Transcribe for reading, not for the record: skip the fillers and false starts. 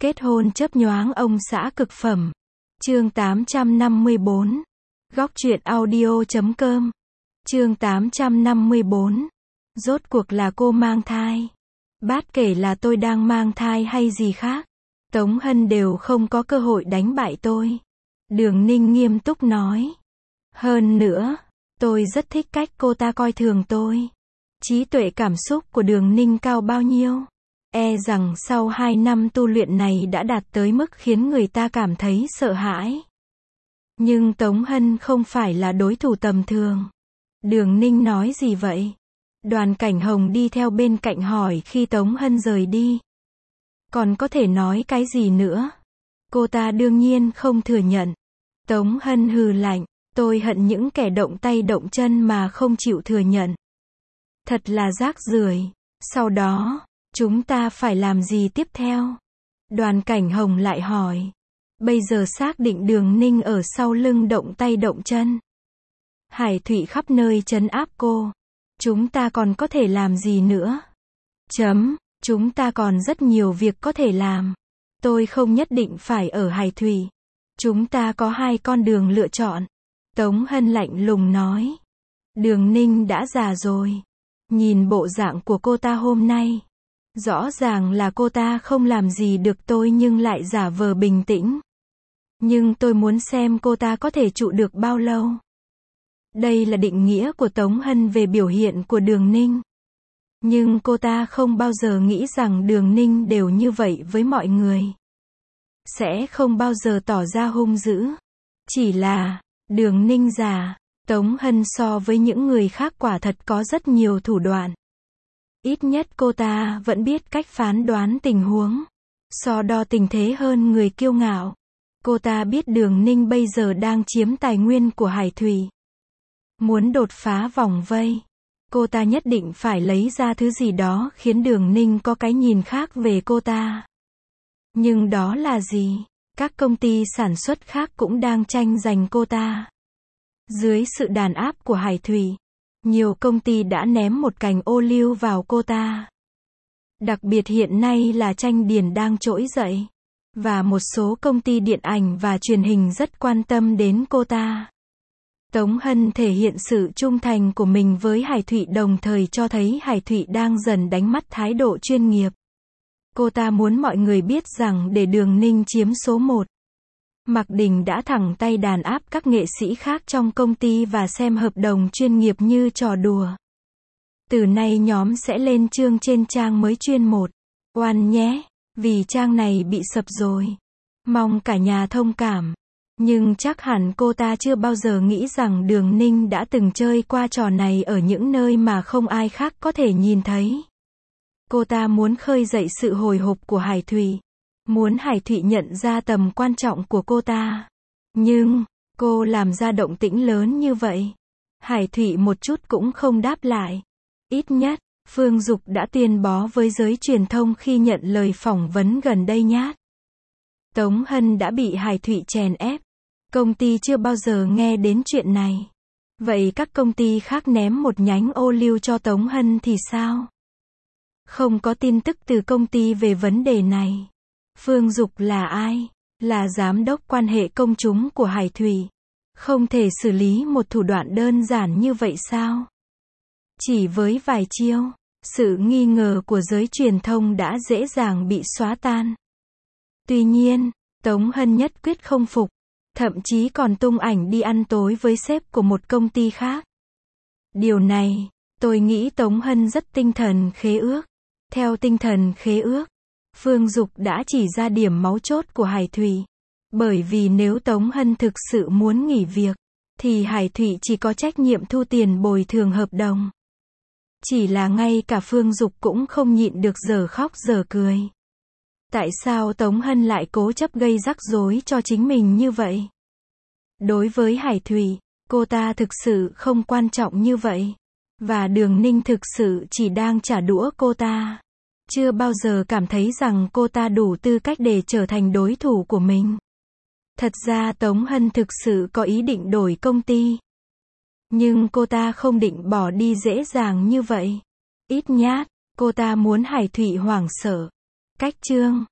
Kết hôn chớp nhoáng ông xã cực phẩm. Chương 854. Góc truyện audio.com. Chương 854. Rốt cuộc là cô mang thai. Bát kể là tôi đang mang thai hay gì khác, Tống Hân đều không có cơ hội đánh bại tôi. Đường Ninh nghiêm túc nói. Hơn nữa, tôi rất thích cách cô ta coi thường tôi. Trí tuệ cảm xúc của Đường Ninh cao bao nhiêu. E rằng sau 2 năm tu luyện này đã đạt tới mức khiến người ta cảm thấy sợ hãi. Nhưng Tống Hân không phải là đối thủ tầm thường. Đường Ninh nói gì vậy? Đoàn Cảnh Hồng đi theo bên cạnh hỏi khi Tống Hân rời đi. Còn có thể nói cái gì nữa? Cô ta đương nhiên không thừa nhận. Tống Hân hừ lạnh. Tôi hận những kẻ động tay động chân mà không chịu thừa nhận. Thật là rác rưởi. Sau đó, chúng ta phải làm gì tiếp theo? Đoàn Cảnh Hồng lại hỏi. Bây giờ xác định Đường Ninh ở sau lưng động tay động chân. Hải Thụy khắp nơi trấn áp cô. Chúng ta còn có thể làm gì nữa? Chúng ta còn rất nhiều việc có thể làm. Tôi không nhất định phải ở Hải Thụy. Chúng ta có 2 con đường lựa chọn. Tống Hân lạnh lùng nói. Đường Ninh đã già rồi. Nhìn bộ dạng của cô ta hôm nay. Rõ ràng là cô ta không làm gì được tôi nhưng lại giả vờ bình tĩnh. Nhưng tôi muốn xem cô ta có thể trụ được bao lâu. Đây là định nghĩa của Tống Hân về biểu hiện của Đường Ninh. Nhưng cô ta không bao giờ nghĩ rằng Đường Ninh đều như vậy với mọi người. Sẽ không bao giờ tỏ ra hung dữ. Chỉ là, Đường Ninh già, Tống Hân so với những người khác quả thật có rất nhiều thủ đoạn. Ít nhất cô ta vẫn biết cách phán đoán tình huống. So đo tình thế hơn người kiêu ngạo. Cô ta biết Đường Ninh bây giờ đang chiếm tài nguyên của Hải Thụy. Muốn đột phá vòng vây. Cô ta nhất định phải lấy ra thứ gì đó khiến Đường Ninh có cái nhìn khác về cô ta. Nhưng đó là gì? Các công ty sản xuất khác cũng đang tranh giành cô ta. Dưới sự đàn áp của Hải Thụy, nhiều công ty đã ném một cành ô liu vào cô ta. Đặc biệt hiện nay là Tranh Điền đang trỗi dậy. Và một số công ty điện ảnh và truyền hình rất quan tâm đến cô ta. Tống Hân thể hiện sự trung thành của mình với Hải Thụy đồng thời cho thấy Hải Thụy đang dần đánh mất thái độ chuyên nghiệp. Cô ta muốn mọi người biết rằng để Đường Ninh chiếm số 1. Mạc Đình đã thẳng tay đàn áp các nghệ sĩ khác trong công ty và xem hợp đồng chuyên nghiệp như trò đùa. Từ nay nhóm sẽ lên chương trên trang mới chuyên 1. Oan nhé, vì trang này bị sập rồi. Mong cả nhà thông cảm. Nhưng chắc hẳn cô ta chưa bao giờ nghĩ rằng Đường Ninh đã từng chơi qua trò này ở những nơi mà không ai khác có thể nhìn thấy. Cô ta muốn khơi dậy sự hồi hộp của Hải Thụy. Muốn Hải Thụy nhận ra tầm quan trọng của cô ta. Nhưng, cô làm ra động tĩnh lớn như vậy. Hải Thụy một chút cũng không đáp lại. Ít nhất, Phương Dục đã tuyên bố với giới truyền thông khi nhận lời phỏng vấn gần đây nhát. Tống Hân đã bị Hải Thụy chèn ép. Công ty chưa bao giờ nghe đến chuyện này. Vậy các công ty khác ném một nhánh ô liu cho Tống Hân thì sao? Không có tin tức từ công ty về vấn đề này. Phương Dục là ai? Là giám đốc quan hệ công chúng của Hải Thụy. Không thể xử lý một thủ đoạn đơn giản như vậy sao? Chỉ với vài chiêu, sự nghi ngờ của giới truyền thông đã dễ dàng bị xóa tan. Tuy nhiên, Tống Hân nhất quyết không phục. Thậm chí còn tung ảnh đi ăn tối với sếp của một công ty khác. Điều này, tôi nghĩ Tống Hân rất tinh thần khế ước. Theo tinh thần khế ước, Phương Dục đã chỉ ra điểm mấu chốt của Hải Thụy. Bởi vì nếu Tống Hân thực sự muốn nghỉ việc, thì Hải Thụy chỉ có trách nhiệm thu tiền bồi thường hợp đồng. Chỉ là ngay cả Phương Dục cũng không nhịn được dở khóc dở cười. Tại sao Tống Hân lại cố chấp gây rắc rối cho chính mình như vậy? Đối với Hải Thụy, cô ta thực sự không quan trọng như vậy. Và Đường Ninh thực sự chỉ đang trả đũa cô ta. Chưa bao giờ cảm thấy rằng cô ta đủ tư cách để trở thành đối thủ của mình. Thật ra Tống Hân thực sự có ý định đổi công ty. Nhưng cô ta không định bỏ đi dễ dàng như vậy. Ít nhát, cô ta muốn Hải Thụy hoảng sợ. Cách chương